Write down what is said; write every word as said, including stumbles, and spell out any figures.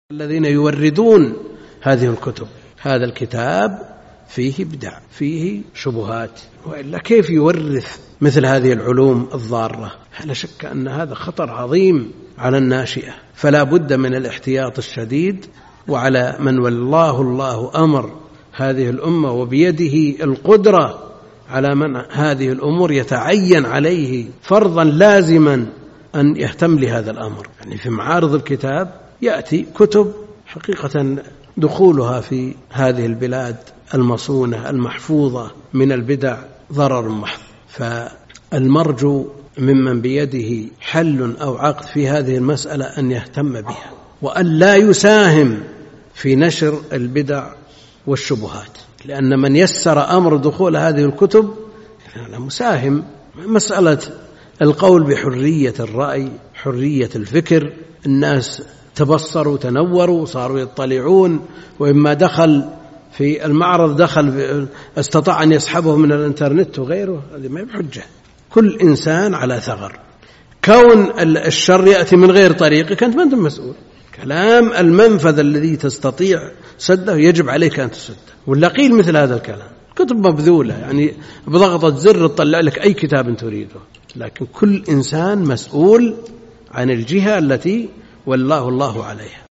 الذين يوردون هذه الكتب. هذا الكتاب فيه بدع، فيه شبهات، وإلا كيف يورث مثل هذه العلوم الضارة؟ لا شك أن هذا خطر عظيم على الناشئة، فلا بد من الاحتياط الشديد. وعلى من والله الله أمر هذه الأمة وبيده القدرة على منع هذه الأمور يتعين عليه فرضا لازما أن يهتم لهذا الأمر. يعني في معارض الكتاب يأتي كتب حقيقة دخولها في هذه البلاد المصونة المحفوظة من البدع ضرر محض، فالمرجو ممن بيده حل أو عقد في هذه المسألة أن يهتم بها، وأن لا يساهم في نشر البدع والشبهات، لأن من يسر أمر دخول هذه الكتب مساهم. مسألة القول بحرية الرأي، حرية الفكر، الناس تبصروا تنوروا صاروا يطلعون، وإما دخل في المعرض دخل استطاع أن يسحبه من الإنترنت وغيره، هذه ما هي بحجة. كل إنسان على ثغر. كون الشر يأتي من غير طريقك أنت ما أنت مسؤول. كلام المنفذ الذي تستطيع سده يجب عليك أن تسده، ولا قيل مثل هذا الكلام. كتب مبذولة، يعني بضغطة زر تطلع لك أي كتاب تريده، لكن كل إنسان مسؤول عن الجهة التي والله الله عليها.